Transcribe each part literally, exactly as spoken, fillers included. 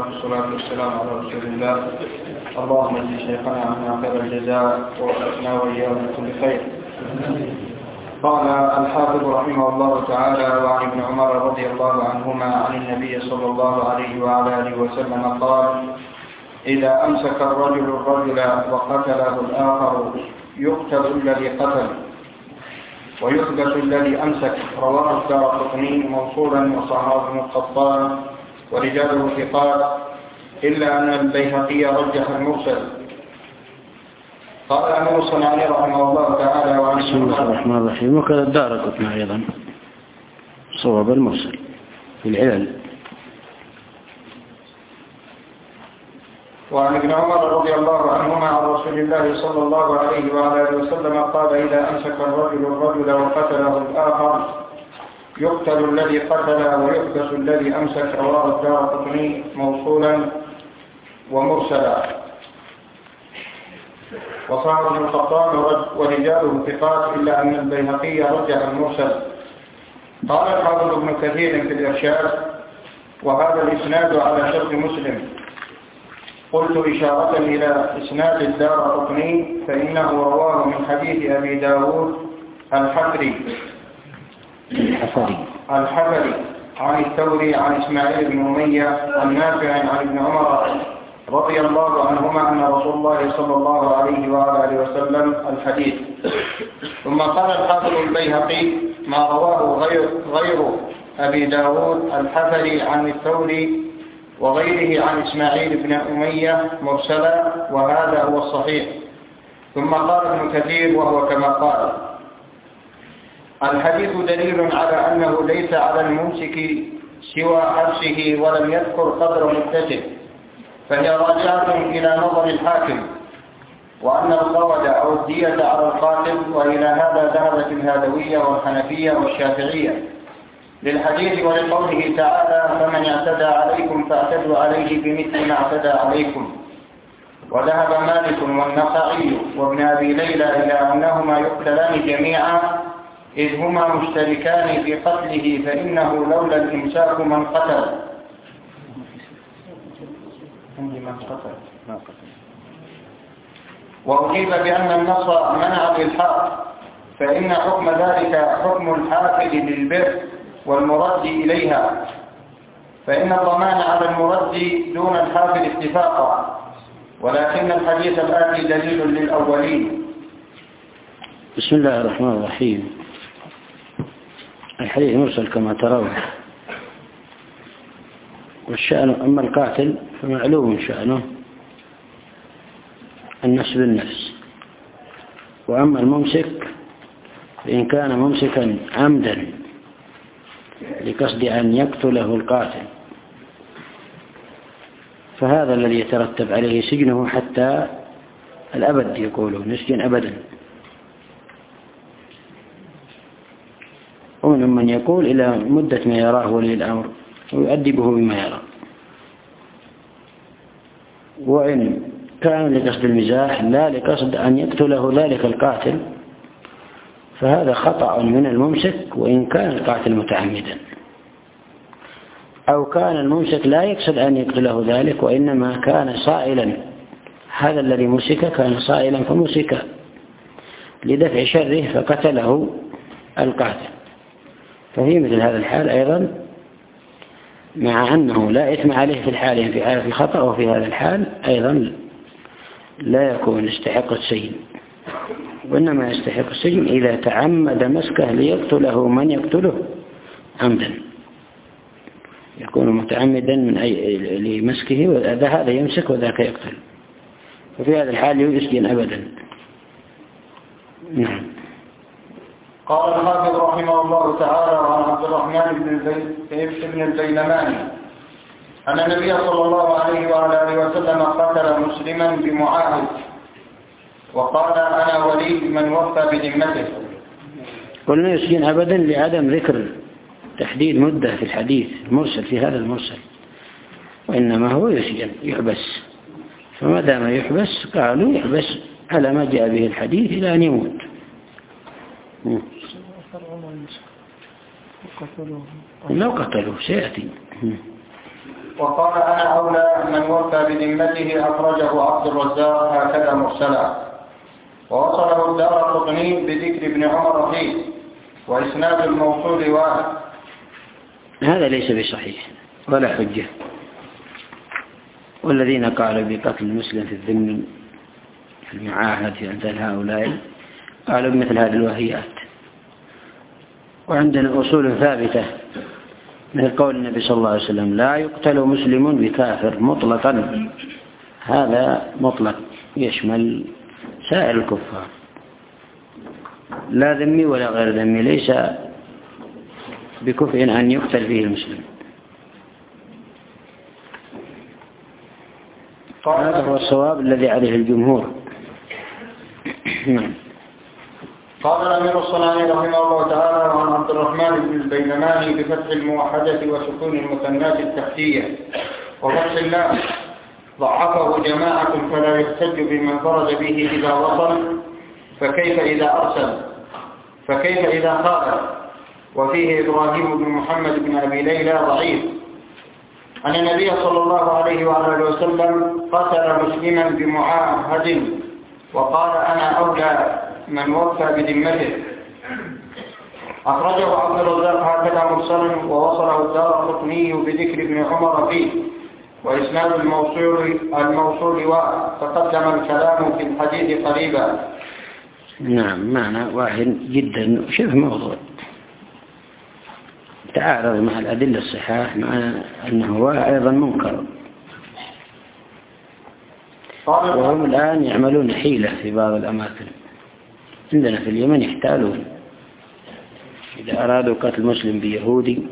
والصلاة والسلام على رسول الله. اللهم اجزي شيخنا عنا خير الجزاء ووفقنا وإياه من كل خير. قال الحافظ رحمه الله تعالى: وعن ابن عمر رضي الله عنهما عن النبي صلى الله عليه وعلى آله وسلم قال: إذا أمسك الرجل الرجل وقتله الآخر يقتل الذي قتل ويحبس الذي أمسك. رواه الدارقطني موصولا وصححه ابن القطان ورجاله ثقات، إلا أن البيهقي رجح المرسل. قال أمير الصنعاني رحمه الله تعالى: وعن بسم الله الرحمن الرحيم. وكذا الدارقطني أيضا صواب المرسل في العلل. وعن ابن عمر رضي الله عنهما عن رسول الله صلى الله عليه وعلى آله وسلم قال: إذا أمسك الرجل الرجل وقتله الآخر يقتل الذي قتل ويحبس الذي أمسك. رواه الدارقطني موصولا ومرسلا وصححه ابن القطان ورجاله ثقات، إلا أن البيهقي رجح المرسل. قال الحافظ ابن كثير في الإرشاد: وهذا الإسناد على شرط مسلم. قلت إشارة إلى إسناد الدارقطني فإنه رواه من حديث أبي داود الحفري الحفري الحفري عن الثوري عن إسماعيل بن أمية عن نافع عن ابن عمر رضي الله عنهما أن رسول الله صلى الله عليه وعلى آله وسلم الحديث. ثم قال الحافظ البيهقي: ما رواه غير, غير أبي داود الحفري عن الثوري وغيره عن إسماعيل بن أمية مرسلا، وهذا هو الصحيح. ثم قال ابن كثير: وهو كما قال. الحديث دليل على أنه ليس على الممسك سوى حبسه ولم يذكر قدر مدته، فهي راجعة إلى نظر الحاكم، وأن القود أو الدية على القاتل، وإلى هذا ذهبت الهادوية والحنفية والشافعية للحديث ولقوله تعالى: فمن اعتدى عليكم فاعتدوا عليه بمثل ما اعتدى عليكم. وذهب مالك والنخعي وابن أبي ليلى إلى أنهما يقتلان جميعا إذ هما مشتركان في قتله، فإنه لولا الإمساك من قتل وأجيب بأن النص منع بالحق، فإن حكم ذلك حكم الحافظ للبر والمرد إليها، فإن الضمان على المرد دون الحافظ اتفاقا، ولكن الحديث الآتي دليل للأولين. بسم الله الرحمن الرحيم. الحديث مرسل كما ترون، والشأن أما القاتل فمعلوم شأنه النفس بالنفس، وأما الممسك فإن كان ممسكا عمدا لقصد أن يقتله القاتل فهذا الذي يترتب عليه سجنه حتى الأبد، يقولون يسجن أبدا. ومن من يقول إلى مدة ما يراه ولي الأمر ويؤدبه بما يرى. وإن كان لقصد المزاح لا لقصد أن يقتله ذلك القاتل فهذا خطأ من الممسك، وإن كان القاتل متعمدا، أو كان الممسك لا يقصد أن يقتله ذلك وإنما كان صائلا، هذا الذي مسك كان صائلا فمسك لدفع شره فقتله القاتل، ففي مثل هذا الحال أيضا مع أنه لا إثم عليه في الحال في حالة الخطأ، وفي هذا الحال أيضا لا يكون يستحق السجن، وإنما يستحق السجن إذا تعمد مسكه ليقتله من يقتله عمدا، يكون متعمدا من أي لمسكه، وهذا يمسك وذاك يقتل، وفي هذا الحال يسجن أبدا. نعم. قال الحافظ رحمه الله تعالى: عن عبد الرحمن بن البيلماني أن النبي صلى الله عليه وعلى آله وسلم قتل مسلما بمعاهد، وقال: أنا ولي من وفى بذمته. قلنا يسجن أبدا لعدم ذكر تحديد مدة في الحديث المرسل في هذا المرسل، وإنما هو يسجن يحبس، فما دام يحبس قالوا يحبس على ما جاء به الحديث إلى أن يموت. لو قتلوه سيأتي. وقال: أنا أولى وفى بذمته أخرجه عبد الرزاق هكذا مرسلا، ووصله الدارقطني بذكر ابن عمر فيه، وإسناد الموصول واحد. هذا ليس بصحيح ولا حجة، والذين قالوا بقتل المسلم في الذم في المعاهد في أمثال هؤلاء قالوا بمثل هذه الوهيات. وعندنا أصول ثابتة مثل قول النبي صلى الله عليه وسلم لا يقتل مسلم بكافر مطلقا، هذا مطلق يشمل سائر الكفار لا ذمي ولا غير ذمي، ليس بكفء أن يقتل فيه المسلم. هذا هو الصواب الذي عليه الجمهور. قال الأمير الصنعاني رحمه الله تعالى عن عبد الرحمن بن البيلماني بفتح الموحدة وسكون المثنات التحتية وفتح الله ضعفه جماعة فلا يحتج بمن فرد به إذا وصل، فكيف إذا أرسل، فكيف إذا خالف. وفيه إبراهيم بن محمد بن أبي ليلى ضعيف أن النبي صلى الله عليه وآله وسلم قتل مسلما بمعاهد وقال أنا أولى من وفى بذمته. أخرجه عبد الرزاق هكذا مرسلا، ووصله الدارقطني بذكر ابن عمر فيه، وإسناد الموصول الموصول وتقدم الكلام في الحديث قريبا. نعم، معنى واحد جدا شبه موضوع تعارض مع الأدلة الصحاح، مع أنه هو أيضا منكر. وهم الآن يعملون حيلة في بعض الأماكن عندنا في اليمن، يحتالون إذا أرادوا قتل مسلم بيهودي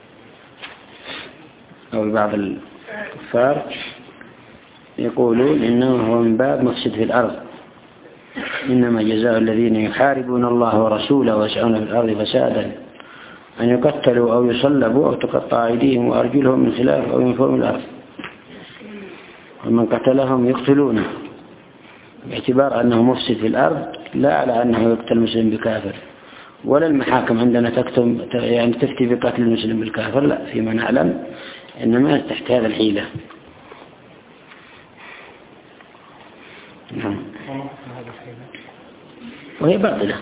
أو بعض الكفار يقولون إنه هو من باب مفسد في الأرض، إنما جزاء الذين يحاربون الله ورسوله ويسعون في الأرض فسادا أن يقتلوا أو يصلبوا أو تقطع أيديهم وأرجلهم من خلاف أو ينفوا من الأرض، ومن قتلهم يقتلونه، باعتبار أنه مفسد في الأرض، لا على أنه يقتل المسلم بكافر. ولا المحاكم عندنا تكتم يعني تفتي بقتل المسلم بالكافر، لا، فيما نعلم إنما تحت هذا الحيلة. نعم. وهي باطلة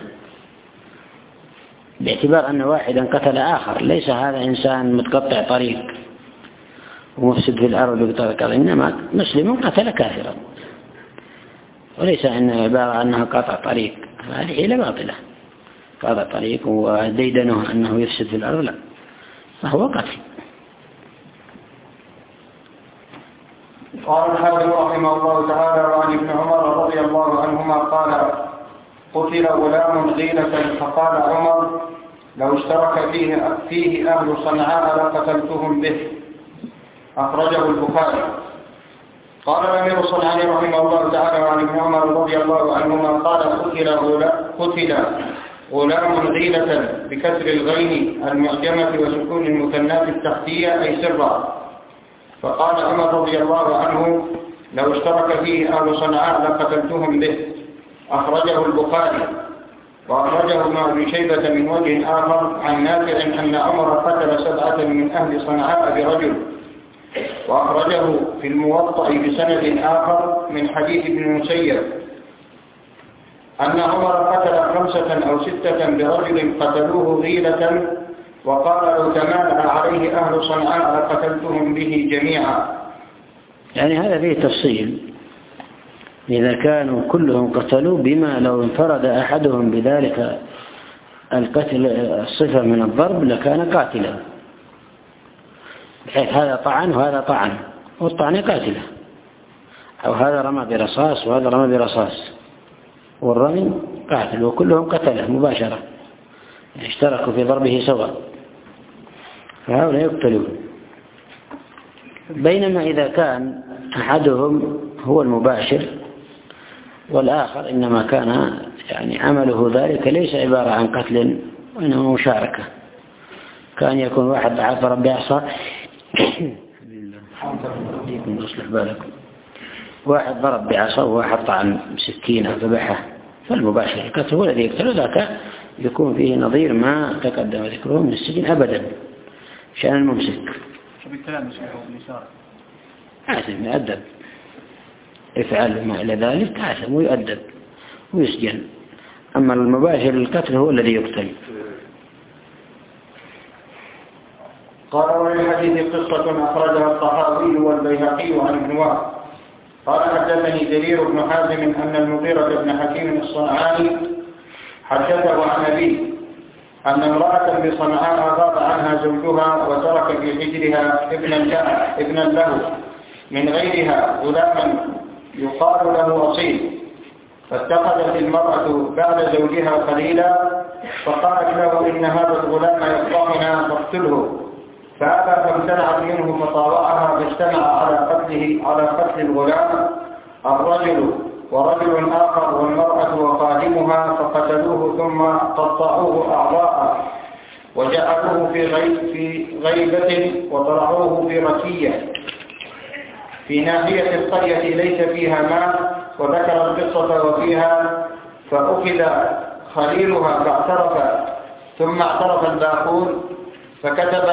باعتبار أن واحدا قتل آخر، ليس هذا إنسان متقطع طريق ومفسد في الأرض بطريقة، إنما مسلم قتل كافرا، وليس أن عبارة أنها قطع طريق، هذه حيلة باطلة، قطع طريق وديدنه أنه يفسد في الأرض، لا، فهو قتل. قال الحافظ رحمه الله تعالى وعن ابن عمر رضي الله عنهما قال قتل غلام غيلة فقال عمر لو اشترك فيه, فيه أهل صنعاء لقتلتهم به. أخرجه البخاري. قال الأمير الصنعاني رحمه الله تعالى وعن ابن عمر رضي الله عنهما قال قتل قتل غلام غيلة بكسر الغين المعجمة وسكون المثنات التحتية أي سرا، فقال عمر رضي الله عنه لو اشترك فيه أهل صنعاء لقتلتهم به. أخرجه البخاري. وأخرجه ابن أبي شيبة من وجه آخر عن نافع أن عمر قتل سبعة من أهل صنعاء برجل. وأخرجه في الموطأ بسند آخر من حديث ابن المسيب أن عمر قتل خمسة أو ستة برجل قتلوه غيلة، وقال لو تمالأ عليه أهل صنعاء لقتلتهم به جميعا. يعني هذا فيه تفصيل، إذا كانوا كلهم قتلوا بما لو انفرد أحدهم بذلك القتل الصفة من الضرب لكان قاتلا، بحيث هذا طعن وهذا طعن، والطعن قاتله، أو هذا رمى برصاص وهذا رمى برصاص، والرمي قاتل، وكلهم قتله مباشرة، اشتركوا في ضربه سواء، فهؤلاء يقتلون. بينما إذا كان أحدهم هو المباشر والآخر إنما كان يعني عمله ذلك ليس عبارة عن قتل وإنما مشاركة، كان يكون واحد ضعف ربي عصا واحد ضرب بعصا وواحد طعن سكينة ذبحه، فالمباشر القتل هو الذي يقتل، ذاك يكون فيه نظير ما تقدم ذكره من السجن أبدا، شأن الممسك. آثم يؤدب، افعل ما إلى ذلك آثم ويؤدب ويسجن. أما المباشر للقتل هو الذي يقتل. قال وللحديث قصة أخرجها الطحاوي والبيهقي عن ابن وهب قال حدثني جرير بن حازم أن المغيرة بن حكيم الصنعاني حدثه عن أبيه أن امرأة بصنعاء غاب عنها زوجها وترك في حجرها ابنا لها ابنا له من غيرها غلاما يقال له أصيل، فاتخذت المرأة بعد زوجها قليلا فقالت له إن هذا الغلام يقطعنا فاقتله، فأبى فامتنعت منه فطاوعها فاجتمع على قتله على قتل الغلام الرجل ورجل آخر والمرأة وخادمها، فقتلوه ثم قطعوه أعضاء وجعلوه في في غيبة وطرحوه في ركية في ناحية القرية ليس فيها ماء. وذكر القصة وفيها فأخذ خليلها فاعترف ثم اعترف الباقون فكتب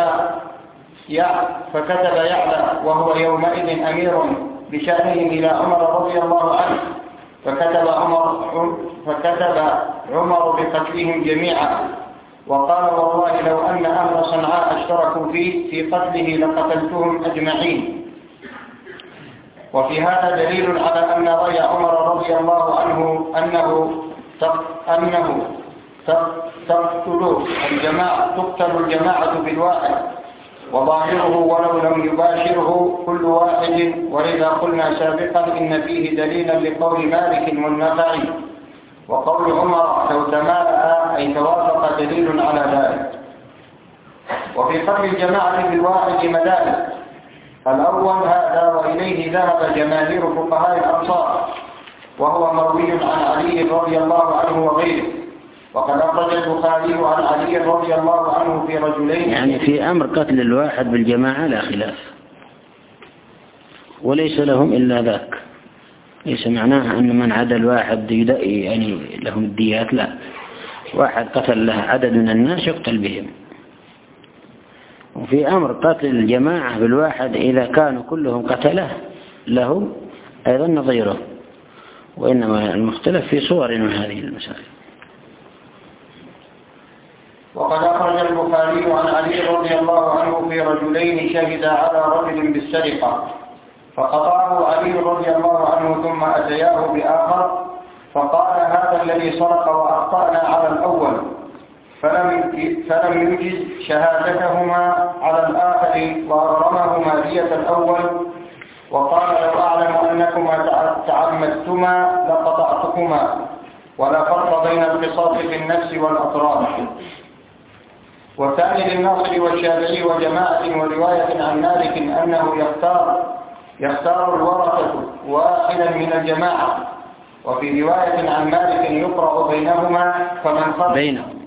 فكتب يعلى وهو يومئذ أمير بشأنهم إلى عمر رضي الله عنه، فكتب عمر فكتب عمر بقتلهم جميعا وقال والله لو أن أهل صنعاء اشتركوا فيه في قتله لقتلتهم أجمعين. وفي هذا دليل على أن رأي عمر رضي الله عنه أنه أنه تقتل الجماعة تقتل الجماعة بالواحد وظاهره ولو لم يباشره كل واحد. ولذا قلنا سابقا إن فيه دليلا لقول مالك والنخعي وقول عمر لو تمالأ أي توافق دليل على ذلك. وفي قتل الجماعة بالواحد مدارك. الأول هذا وإليه ذهب جماهير فقهاء الأمصار وهو مروي عن علي رضي الله عنه وغيره، وقد أخرج البخاري عن علي رضي الله عنه في رجلين. يعني في أمر قتل الواحد بالجماعة لا خلاف، وليس لهم إلا ذاك، ليس معناها أن من عدا الواحد يعني لهم الديات، لا، واحد قتل له عدد من الناس يقتل بهم. وفي أمر قتل الجماعة بالواحد إذا كانوا كلهم قتله له أيضا نظيره، وإنما المختلف في صور من هذه المسائل. وقد أخرج البخاري عن علي رضي الله عنه في رجلين شهد على رجل بالسرقة فقطعه علي رضي الله عنه ثم أتياه بآخر فقال هذا الذي سرق وأخطأنا على الأول، فلم فلم يجز شهادتهما على الآخر وأغرمهما دية الأول وقال لو أعلم أنكما تعمدتما لقطعتكما ولا فرق بين القصاص في النفس والأطراف. والثاني للناصر والشافعي وجماعة ورواية عن مالك أنه يختار يختار الورثة واحدا من الجماعة، وفي رواية عن مالك يقرأ بينهما فمن خرج بينهم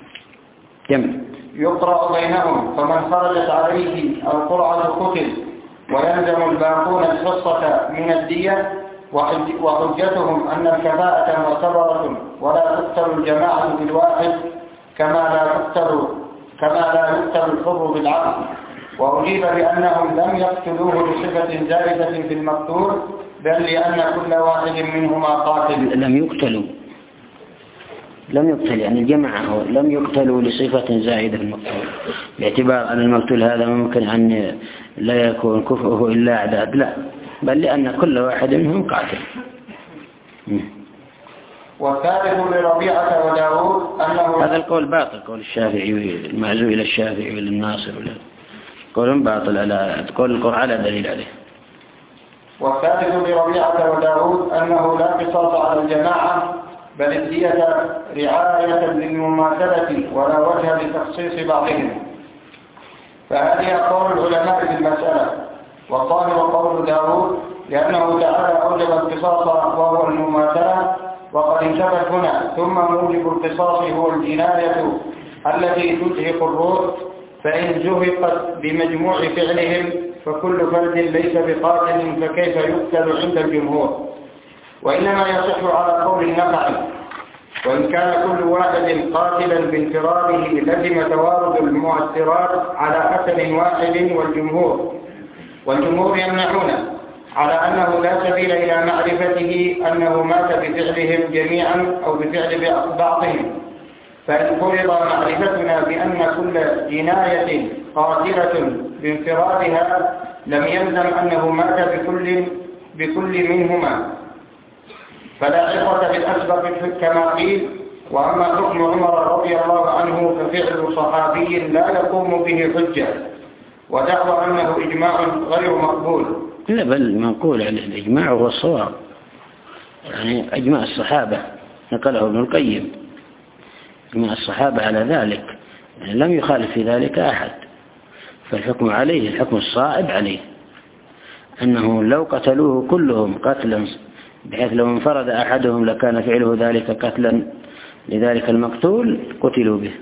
يقرأ بينهم فمن خرجت عليه القرعة قتل ويلزم الباقون الحصة من الدية. وحجتهم أن الكفاءة معتبرة ولا تقتل الجماعة بالواحد كما لا تقتل كما لا يقتل الحر بالعقل. وأجيب بأنهم لم يقتلوه بصفة زائدة في المقتول بل لأن كل واحد منهما قاتل. لم يقتلوا لم يقتل يعني الجماعة لم يقتلوا لصفة زائدة في المقتول، باعتبار أن المقتول هذا ممكن أن لا يكون كفؤه إلا أعداد، لا، بل لأن كل واحد منهم قاتل. والثالث لربيعة وداود أنه هذا القول باطل، قول الشافعي المعزو إلى الشافعي وللناصر قول باطل، على قول القرآن على دليل عليه. والثالث لربيعة وداود أنه لا قصاص على الجماعة بل الدية رعاية للمماثلة ولا وجه لتخصيص بعضهم. فهذه قول العلماء في المسألة، والظاهر قول داود لأنه تعالى أوجب القصاص وهو المماثلة وقد انتبه هنا. ثم موجب القصاص هو الجناية التي تزهق الروح، فإن زهقت بمجموع فعلهم فكل فرد ليس بقاتل فكيف يقتل عند الجمهور. وإنما يصح على قول النخعي، وإن كان كل واحد قاتلا بانفراده لزم توارد المؤثرات على أثر واحد والجمهور والجمهور يمنعونه على أنه لا سبيل إلى معرفته أنه مات بفعلهم جميعا أو بفعل بعضهم، فإن فرض معرفتنا بأن كل جناية قاتلة بانفرادها لم يلزم أنه مات بكل, بكل منهما، فلا عبرة بالأسبق كما قيل. وأما حكم عمر رضي الله عنه ففعل صحابي لا يقوم به حجة، ودعوى أنه إجماع غير مقبول. لا، بل منقول على الإجماع هو الصواب، يعني أجماع الصحابة نقله ابن القيم، أجماع الصحابة على ذلك، يعني لم يخالف في ذلك أحد، فالحكم عليه الحكم الصائب عليه، أنه لو قتلوه كلهم قتلا بحيث لو انفرد أحدهم لكان فعله ذلك قتلا لذلك المقتول قتلوا به.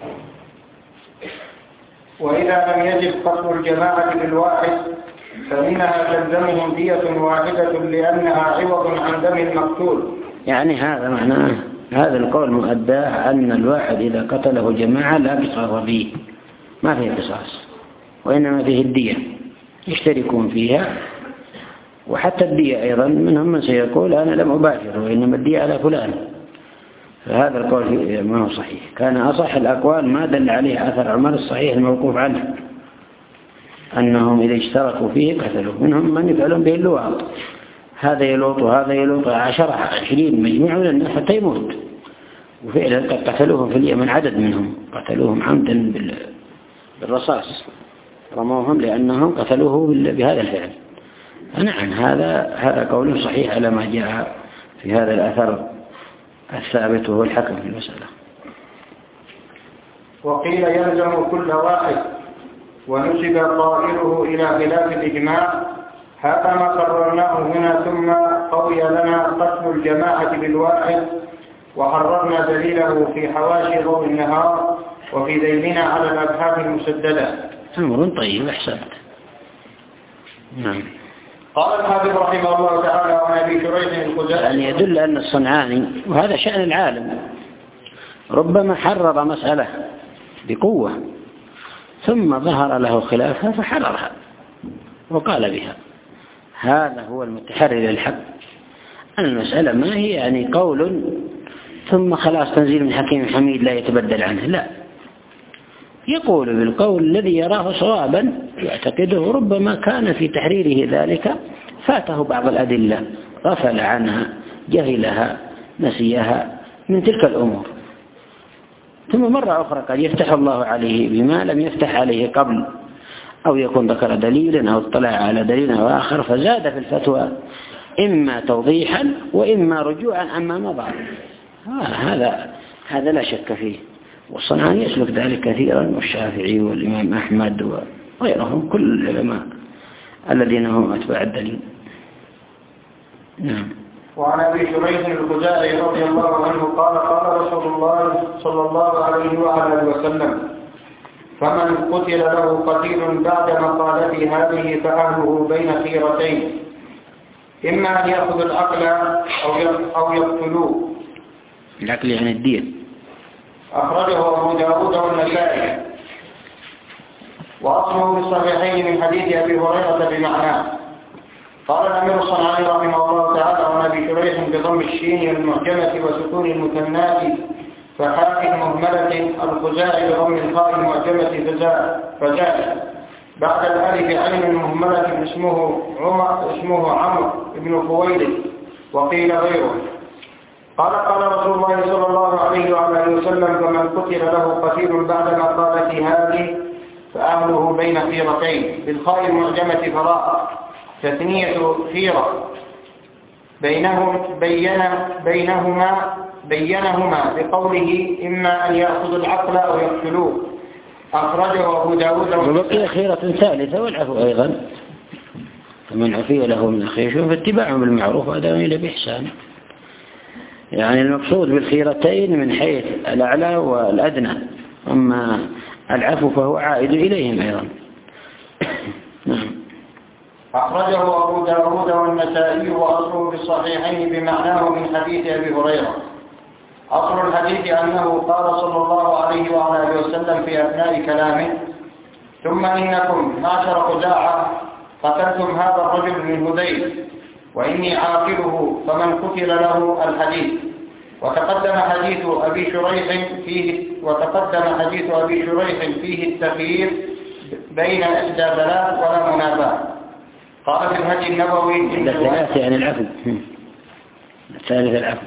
وإذا لم يجب قتل الجماعة بالواحد فإنها تلزمهم دية واحدة لأنها عوض عن دم المقتول. يعني هذا معناه هذا القول مؤداه أن الواحد إذا قتله جماعة لا قصاص فيه، ما فيه قصاص، وإنما فيه الدية يشتركون فيها. وحتى الدية أيضا منهم من سيقول أنا لم أباشر وإنما الدية على فلان، فهذا القول ما هو صحيح. كان أصح الأقوال ما دل عليه أثر عمر الصحيح الموقوف عنه أنهم إذا اشتركوا فيه قتلوا. منهم من يفعلون به اللواط، هذا يلوط وهذا يلوط عشرة عشرين مجموعة من الناس حتى يموت، وفعلا قد قتلوهم في اليمن عدد منهم قتلوهم عمدا بالرصاص، رموهم لأنهم قتلوه بهذا الفعل. نعم، هذا هذا قول صحيح على ما جاء في هذا الأثر الثابت وهو الحكم في المسألة. وقيل يلزم كل واحد ونسب طائره إلى خلاف الإجماع، هذا ما قررناه هنا. ثم قوي لنا قتل الجماعة بالواحد، وحررنا دليله في حواشي ضوء النهار وفي ذيلنا على الأبحاث المسددة. أمر طيب، أحسنت. نعم. قال الحافظ رحمه الله تعالى عن أبي شريح الخزاعي، يعني يدل أن الصنعاني، وهذا شأن العالم، ربما حرر مسألة بقوة ثم ظهر له خلافها فحررها وقال بها. هذا هو المتحرر للحق. المسألة ما هي يعني قول ثم خلاص تنزيل من حكيم حميد لا يتبدل عنه، لا، يقول بالقول الذي يراه صوابا يعتقده، ربما كان في تحريره ذلك فاته بعض الأدلة غفل عنها جهلها نسيها من تلك الأمور، ثم مرة أخرى قد يفتح الله عليه بما لم يفتح عليه قبل، أو يكون ذكر دليلا أو اطلع على دليل آخر فزاد في الفتوى، إما توضيحا وإما رجوعا عما مضى. هذا هذا لا شك فيه، والصنعاني يسلك ذلك كثيرا، والشافعي والإمام أحمد وغيرهم كل العلماء الذين هم أتباع الدليل. نعم. وعن أبي شريح الخزاعي رضي الله عنه قال قال رسول الله صلى الله عليه وعلى آله وسلم: فمن قتل له قتيل بعد مقالته هذه فأهله بين خيرتين، إما أن يأخذ العقل أو يقتلوه. العقل يعني الدين. أخرجه أبو داود والنسائي، وأصله في الصحيحين من حديث أبي هريرة بمعناه. قال الأمير الصنعاني رحمه الله تعالى عن أبي شريح بضم الشين المعجمة وسكون المثنات فحاء مهملة الخزاعي بضم الخاء المعجمة فزاد بعد الألف عين مهملة اسمه عمر اسمه عمرو بن خويلد، وقيل غيره. قال قال رسول الله صلى الله عليه وعلى وسلم: فمن قتل له قتيل بعد مقالة هذه فأهله بين خيرتين، بالخاء المعجمة فراء تثنية خيرة، بينهم بين بينهما بينهما بقوله إما أن يأخذ العقل أو يقتلوه. أخرجه أبو داود. وبقي خيرة ثالثة والعفو أيضا، فمن عفي له من أخيه فاتباع بالمعروف وأداء إليه بإحسان. يعني المقصود بالخيرتين من حيث الأعلى والأدنى، أما العفو فهو عائد إليهم أيضا. نعم. أخرجه أبو داود والنسائي، وأصله في الصحيحين بمعناه من حديث أبي هريرة. أصل الحديث أنه قال صلى الله عليه وعلى آله وسلم في أثناء كلامه: ثم إنكم معشر خزاعة قتلتم هذا الرجل من هذيل وإني عاقله فمن قتل له الحديث. وتقدم حديث أبي شريح فيه وتقدم حديث أبي شريح فيه التخيير بين إحدى ثلاث ولا منافاة. قال في الهدي النبوي الثلاث يعني العفو الثالث العفو.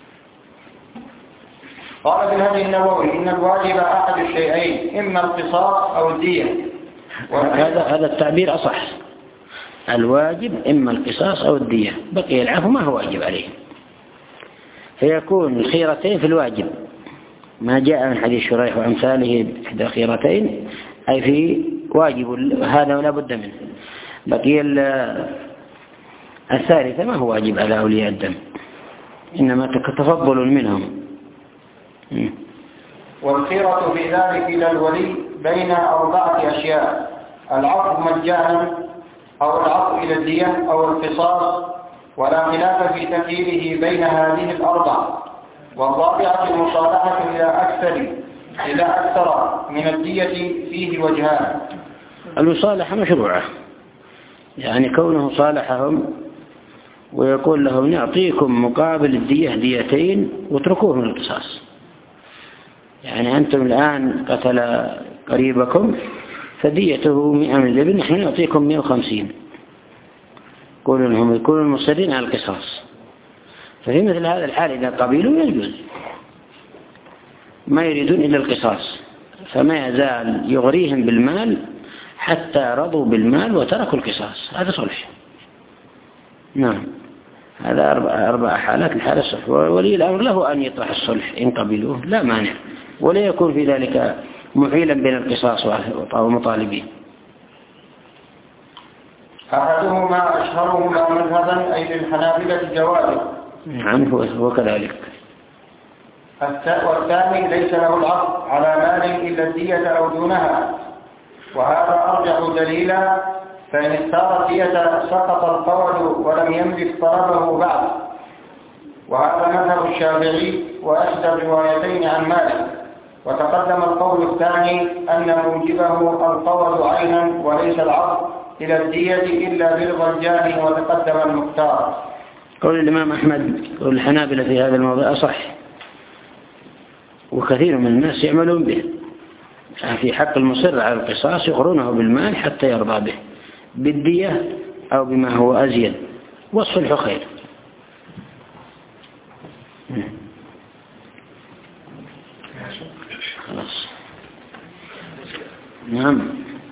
قال في الهدي النبوي إن الواجب أحد الشيئين إما القصاص أو الدية. هذا هذا التعبير أصح. الواجب إما القصاص أو الدية، بقي العفو ما هو واجب عليه، فيكون الخيرتين في الواجب ما جاء من حديث شريح وأمثاله إحدى الخيرتين أي في واجب هذا ولا بد منه. بقي الثالثة ما هو واجب على أولياء الدم، إنما تفضل منهم. والخيرة في ذلك إلى الولي بين أربعة أشياء: العفو مجانا أو العفو إلى الدية أو القصاص، ولا خلاف في تخييره بين هذه الأربع. والرابعة المصالحة إلى أكثر إلى أكثر من الدية فيه وجهان. المصالحة مشروعة، يعني كونه صالحهم ويقول لهم نعطيكم مقابل الدية ديتين واتركوه من القصاص. يعني أنتم الآن قتل قريبكم فديته مئة من الإبل، نحن نعطيكم مئة وخمسين، يقولوا لهم يكونوا مصرين على القصاص. ففي مثل هذا الحال إذا قبلوا يجوز، ما يريدون إلا القصاص، فما يزال يغريهم بالمال حتى رضوا بالمال وتركوا القصاص. هذا صلح. نعم، هذا أربع, أربع حالات. الحالة الصلح، ولي الأمر له أن يطرح الصلح إن قبلوه لا مانع، ولا يكون في ذلك محيلا بين القصاص والمطالبين. أحدهما أشهرهما مذهبا أي للحنابلة جوازه. نعم هو كذلك. والثاني ليس له العقد على مال إلا الدية أو دونها، وهذا أرجح دليلا، فإن اختار الدية سقط القول ولم يملك طلبه بعد. وهذا مذهب الشافعي وأحدى الروايتين عن مالك. وتقدم القول الثاني أن موجبه القول عينا وليس العقد إلى الدية إلا برضا الجاني، وتقدم المختار. قول الإمام أحمد والحنابلة في هذا الموضوع أصح، وكثير من الناس يعملون به. في حق المصر على القصاص يقرونه بالمال حتى يرضى به، بالدية أو بما هو أزيد، والصلح خير. خلاص. نعم.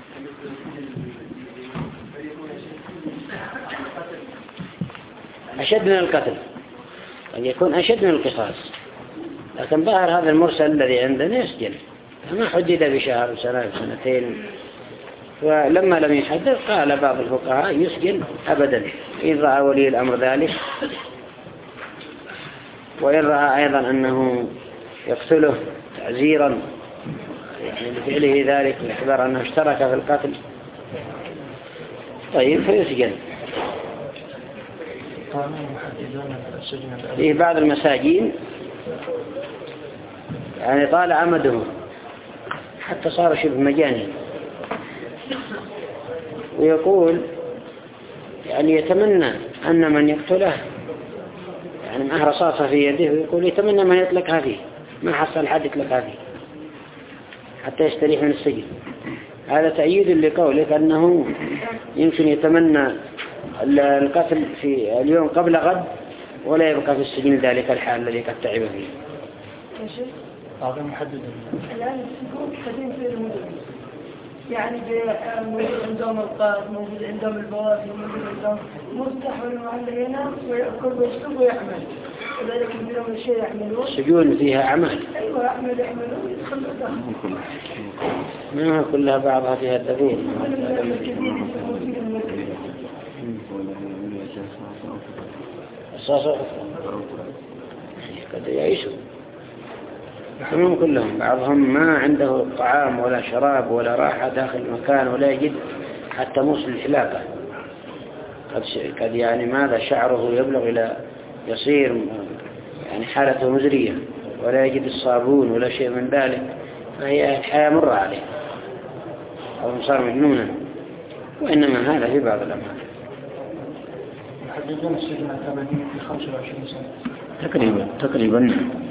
أشد من القتل، أن يكون أشد من القصاص، لكن ظاهر هذا المرسل الذي عندنا يسجن، ما حدد بشهر سنة سنتين. ولما لم يحدد قال بعض الفقهاء يسجن أبدا إن رأى ولي الأمر ذلك، وإن رأى أيضا أنه يقتله تعزيرا يعني لفعله ذلك باعتبار أنه اشترك في القتل، طيب فيسجن. في بعض المساجين يعني طال عمده حتى صار شبه مجاني، ويقول يعني يتمنى أن من يقتله يعني معه رصاصة في يده، ويقول يتمنى من يطلقها فيه، ما حصل حد يطلقها فيه حتى يستريح من السجن. هذا تأييد لقولك أنه يمكن يتمنى القتل في اليوم قبل غد ولا يبقى في السجن ذلك الحال الذي قد تعب فيه. هذا محدد الآن السجون قديم في المدن، يعني موجود عندهم القاضي، موجود عندهم البوابي، موجود عندهم مستحول المعلم هنا ويأكل ويشرب ويعمل، وذلك منهم الشيء يعملون. السجون فيها أعمال. أيوة يعمل يعملون يدخلون. منها كلها بعضها فيها الدبور. الصاصة قد يعيشوا هم كلهم، بعضهم ما عنده طعام ولا شراب ولا راحة داخل المكان ولا يجد حتى موصل الحلاقة، قد قد يعني ماذا شعره يبلغ إلى يصير يعني حالته مزرية، ولا يجد الصابون ولا شيء من ذلك، فهي الحياة مرة عليه أو صار مجنونا. وإنما هذا في بعض الأماكن. يحددون السجن الأبدي في خمسة وعشرين سنة تقريبا تقريبا.